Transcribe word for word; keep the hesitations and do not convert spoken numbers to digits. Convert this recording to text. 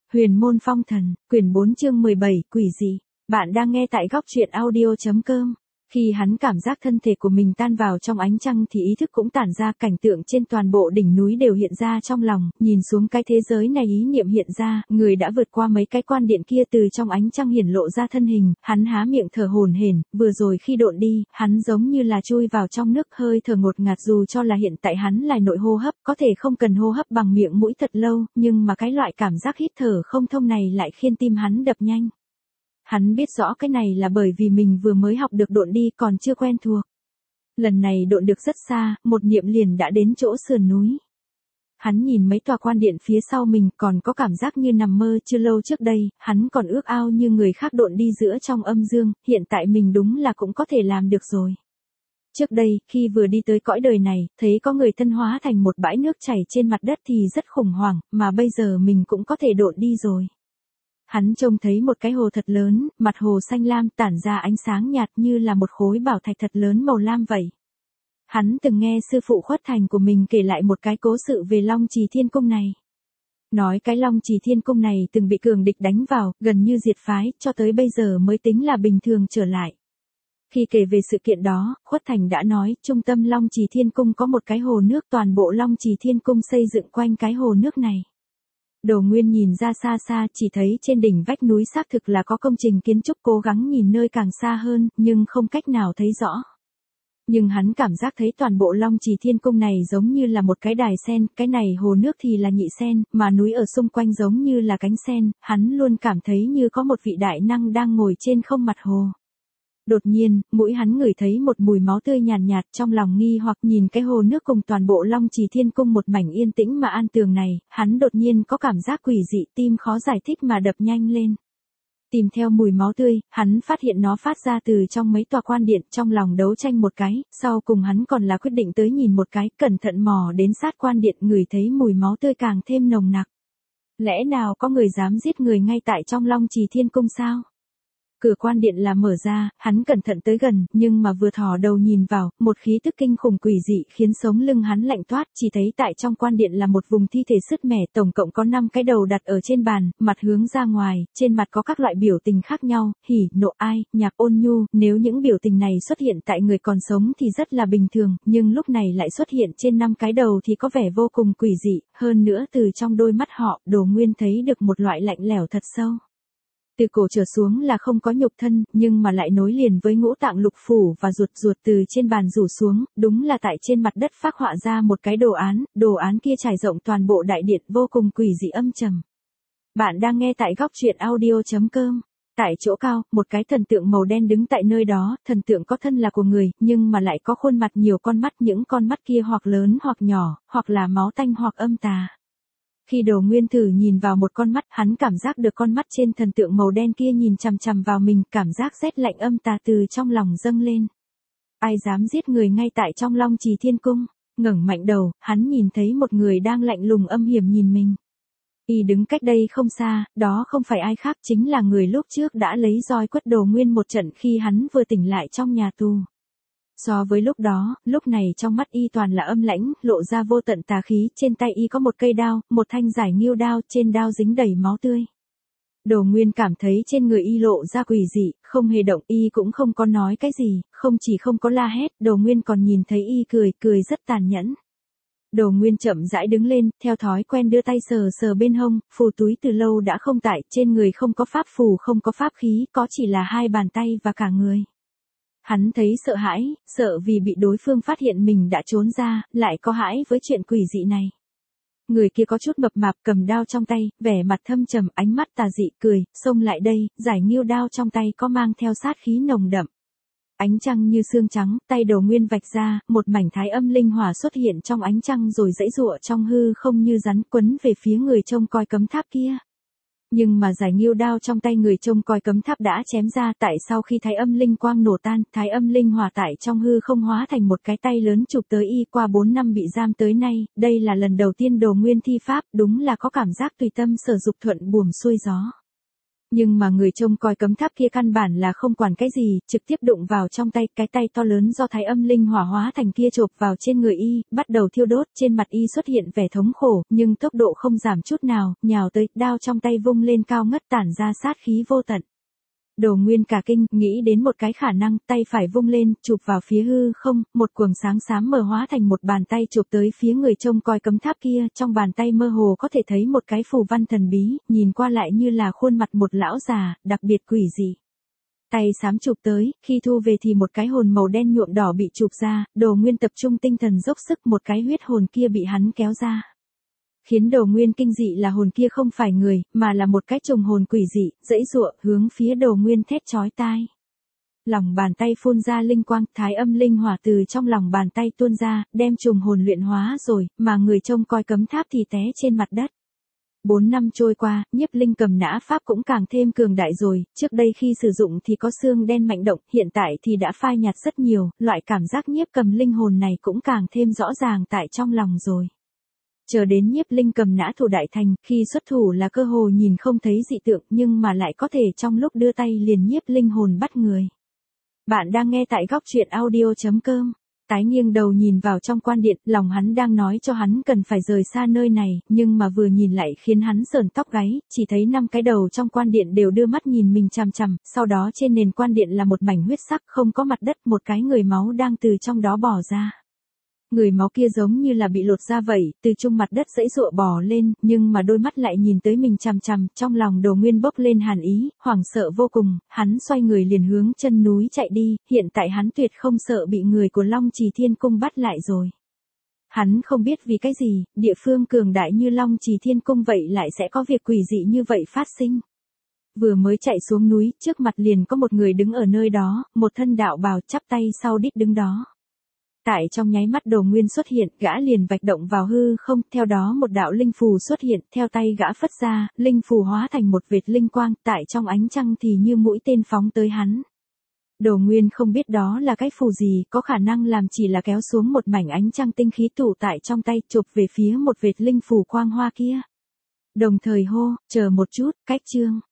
Huyền môn phong thần, quyển bốn chương mười bảy, quỷ dị. Bạn đang nghe tại góc truyện audio.com. Khi hắn cảm giác thân thể của mình tan vào trong ánh trăng thì ý thức cũng tản ra, cảnh tượng trên toàn bộ đỉnh núi đều hiện ra trong lòng, nhìn xuống cái thế giới này ý niệm hiện ra, người đã vượt qua mấy cái quan điện kia từ trong ánh trăng hiển lộ ra thân hình, hắn há miệng thở hổn hển, vừa rồi khi độn đi, hắn giống như là chui vào trong nước, hơi thở ngột ngạt dù cho là hiện tại hắn là nội hô hấp, có thể không cần hô hấp bằng miệng mũi thật lâu, nhưng mà cái loại cảm giác hít thở không thông này lại khiến tim hắn đập nhanh. Hắn biết rõ cái này là bởi vì mình vừa mới học được độn đi còn chưa quen thuộc. Lần này độn được rất xa, một niệm liền đã đến chỗ sườn núi. Hắn nhìn mấy tòa quan điện phía sau mình còn có cảm giác như nằm mơ. Chưa lâu trước đây, hắn còn ước ao như người khác độn đi giữa trong âm dương, hiện tại mình đúng là cũng có thể làm được rồi. Trước đây, khi vừa đi tới cõi đời này, thấy có người thân hóa thành một bãi nước chảy trên mặt đất thì rất khủng hoảng, mà bây giờ mình cũng có thể độn đi rồi. Hắn trông thấy một cái hồ thật lớn, mặt hồ xanh lam tản ra ánh sáng nhạt như là một khối bảo thạch thật lớn màu lam vậy. Hắn từng nghe sư phụ Khuất Thành của mình kể lại một cái cố sự về Long Trì Thiên Cung này. Nói cái Long Trì Thiên Cung này từng bị cường địch đánh vào, gần như diệt phái, cho tới bây giờ mới tính là bình thường trở lại. Khi kể về sự kiện đó, Khuất Thành đã nói, trung tâm Long Trì Thiên Cung có một cái hồ nước, toàn bộ Long Trì Thiên Cung xây dựng quanh cái hồ nước này. Đồ Nguyên nhìn ra xa xa chỉ thấy trên đỉnh vách núi xác thực là có công trình kiến trúc, cố gắng nhìn nơi càng xa hơn, nhưng không cách nào thấy rõ. Nhưng hắn cảm giác thấy toàn bộ Long Trì Thiên Cung này giống như là một cái đài sen, cái này hồ nước thì là nhị sen, mà núi ở xung quanh giống như là cánh sen, hắn luôn cảm thấy như có một vị đại năng đang ngồi trên không mặt hồ. Đột nhiên, mũi hắn ngửi thấy một mùi máu tươi nhàn nhạt, nhạt, trong lòng nghi hoặc nhìn cái hồ nước cùng toàn bộ Long Trì Thiên Cung một mảnh yên tĩnh mà an tường này, hắn đột nhiên có cảm giác quỷ dị, tim khó giải thích mà đập nhanh lên. Tìm theo mùi máu tươi, hắn phát hiện nó phát ra từ trong mấy tòa quan điện, trong lòng đấu tranh một cái, sau cùng hắn còn là quyết định tới nhìn một cái, cẩn thận mò đến sát quan điện, ngửi thấy mùi máu tươi càng thêm nồng nặc. Lẽ nào có người dám giết người ngay tại trong Long Trì Thiên Cung sao? Cửa quan điện là mở ra, hắn cẩn thận tới gần, nhưng mà vừa thò đầu nhìn vào, một khí tức kinh khủng quỷ dị khiến sống lưng hắn lạnh toát, chỉ thấy tại trong quan điện là một vùng thi thể sứt mẻ, tổng cộng có năm cái đầu đặt ở trên bàn, mặt hướng ra ngoài, trên mặt có các loại biểu tình khác nhau, hỉ, nộ, ai, nhạc, ôn nhu, nếu những biểu tình này xuất hiện tại người còn sống thì rất là bình thường, nhưng lúc này lại xuất hiện trên năm cái đầu thì có vẻ vô cùng quỷ dị, hơn nữa từ trong đôi mắt họ, Đồ Nguyên thấy được một loại lạnh lẽo thật sâu. Từ cổ trở xuống là không có nhục thân, nhưng mà lại nối liền với ngũ tạng lục phủ và ruột ruột từ trên bàn rủ xuống, đúng là tại trên mặt đất phác họa ra một cái đồ án, đồ án kia trải rộng toàn bộ đại điện, vô cùng quỷ dị âm trầm. Bạn đang nghe tại góc truyện audio.com. Tại chỗ cao, một cái thần tượng màu đen đứng tại nơi đó, thần tượng có thân là của người, nhưng mà lại có khuôn mặt nhiều con mắt, những con mắt kia hoặc lớn hoặc nhỏ, hoặc là máu tanh hoặc âm tà. Khi Đồ Nguyên thử nhìn vào một con mắt, hắn cảm giác được con mắt trên thần tượng màu đen kia nhìn chằm chằm vào mình, cảm giác rét lạnh âm tà từ trong lòng dâng lên. Ai dám giết người ngay tại trong Long Trì Thiên Cung? Ngẩng mạnh đầu, hắn nhìn thấy một người đang lạnh lùng âm hiểm nhìn mình. Y đứng cách đây không xa, đó không phải ai khác, chính là người lúc trước đã lấy roi quất Đồ Nguyên một trận khi hắn vừa tỉnh lại trong nhà tù. So với lúc đó, lúc này trong mắt y toàn là âm lãnh, lộ ra vô tận tà khí, trên tay y có một cây đao, một thanh giải nghiêu đao, trên đao dính đầy máu tươi. Đồ Nguyên cảm thấy trên người y lộ ra quỷ dị, không hề động, y cũng không có nói cái gì, không chỉ không có la hét, Đồ Nguyên còn nhìn thấy y cười, cười rất tàn nhẫn. Đồ Nguyên chậm rãi đứng lên, theo thói quen đưa tay sờ sờ bên hông, phù túi từ lâu đã không tại, trên người không có pháp phù, không có pháp khí, có chỉ là hai bàn tay và cả người. Hắn thấy sợ hãi, sợ vì bị đối phương phát hiện mình đã trốn ra, lại có hãi với chuyện quỷ dị này. Người kia có chút mập mạp, cầm đao trong tay, vẻ mặt thâm trầm, ánh mắt tà dị, cười, xông lại đây, giải nghiêu đao trong tay có mang theo sát khí nồng đậm. Ánh trăng như xương trắng, tay Đồ Nguyên vạch ra, một mảnh thái âm linh hỏa xuất hiện trong ánh trăng rồi giãy giụa trong hư không như rắn quấn về phía người trông coi cấm tháp kia. Nhưng mà giải nghiêu đao trong tay người trông coi cấm tháp đã chém ra, tại sau khi thái âm linh quang nổ tan, thái âm linh hỏa tại trong hư không hóa thành một cái tay lớn chụp tới y. Qua bốn năm bị giam tới nay, đây là lần đầu tiên Đồ Nguyên thi pháp, đúng là có cảm giác tùy tâm sở dục thuận buồm xuôi gió. Nhưng mà người trông coi cấm tháp kia căn bản là không quản cái gì, trực tiếp đụng vào trong tay, cái tay to lớn do thái âm linh hỏa hóa thành kia chộp vào trên người y, bắt đầu thiêu đốt, trên mặt y xuất hiện vẻ thống khổ, nhưng tốc độ không giảm chút nào, nhào tới, đao trong tay vung lên cao ngất tản ra sát khí vô tận. Đồ Nguyên cả kinh, nghĩ đến một cái khả năng, tay phải vung lên, chụp vào phía hư không, một quầng sáng xám mờ hóa thành một bàn tay chụp tới phía người trông coi cấm tháp kia, trong bàn tay mơ hồ có thể thấy một cái phù văn thần bí, nhìn qua lại như là khuôn mặt một lão già, đặc biệt quỷ dị. Tay xám chụp tới, khi thu về thì một cái hồn màu đen nhuộm đỏ bị chụp ra, Đồ Nguyên tập trung tinh thần dốc sức, một cái huyết hồn kia bị hắn kéo ra. Khiến Đồ Nguyên kinh dị là hồn kia không phải người, mà là một cái trùng hồn quỷ dị, giãy giụa, hướng phía Đồ Nguyên thét chói tai. Lòng bàn tay phun ra linh quang, thái âm linh hỏa từ trong lòng bàn tay tuôn ra, đem trùng hồn luyện hóa rồi, mà người trông coi cấm tháp thì té trên mặt đất. Bốn năm trôi qua, Nhiếp Linh Cầm Nã pháp cũng càng thêm cường đại rồi, trước đây khi sử dụng thì có xương đen mạnh động, hiện tại thì đã phai nhạt rất nhiều, loại cảm giác nhiếp cầm linh hồn này cũng càng thêm rõ ràng tại trong lòng rồi. Chờ đến Nhiếp Linh Cầm Nã thủ đại thành, khi xuất thủ là cơ hồ nhìn không thấy dị tượng nhưng mà lại có thể trong lúc đưa tay liền nhiếp linh hồn bắt người. Bạn đang nghe tại góc truyện audio chấm com. Tái nghiêng đầu nhìn vào trong quan điện, lòng hắn đang nói cho hắn cần phải rời xa nơi này, nhưng mà vừa nhìn lại khiến hắn sởn tóc gáy, chỉ thấy năm cái đầu trong quan điện đều đưa mắt nhìn mình chằm chằm, sau đó trên nền quan điện là một mảnh huyết sắc không có mặt đất, một cái người máu đang từ trong đó bò ra. Người máu kia giống như là bị lột ra vậy, từ chung mặt đất giãy giụa bò lên, nhưng mà đôi mắt lại nhìn tới mình chằm chằm, trong lòng Đồ Nguyên bốc lên hàn ý, hoảng sợ vô cùng, hắn xoay người liền hướng chân núi chạy đi, hiện tại hắn tuyệt không sợ bị người của Long Trì Thiên Cung bắt lại rồi. Hắn không biết vì cái gì, địa phương cường đại như Long Trì Thiên Cung vậy lại sẽ có việc quỷ dị như vậy phát sinh. Vừa mới chạy xuống núi, trước mặt liền có một người đứng ở nơi đó, một thân đạo bào chắp tay sau đít đứng đó. Tại trong nháy mắt Đồ Nguyên xuất hiện, gã liền vạch động vào hư không, theo đó một đạo linh phù xuất hiện, theo tay gã phất ra, linh phù hóa thành một vệt linh quang, tại trong ánh trăng thì như mũi tên phóng tới hắn. Đồ Nguyên không biết đó là cái phù gì, có khả năng làm chỉ là kéo xuống một mảnh ánh trăng tinh khí tụ tại trong tay, chụp về phía một vệt linh phù quang hoa kia. Đồng thời hô, chờ một chút, cách chương.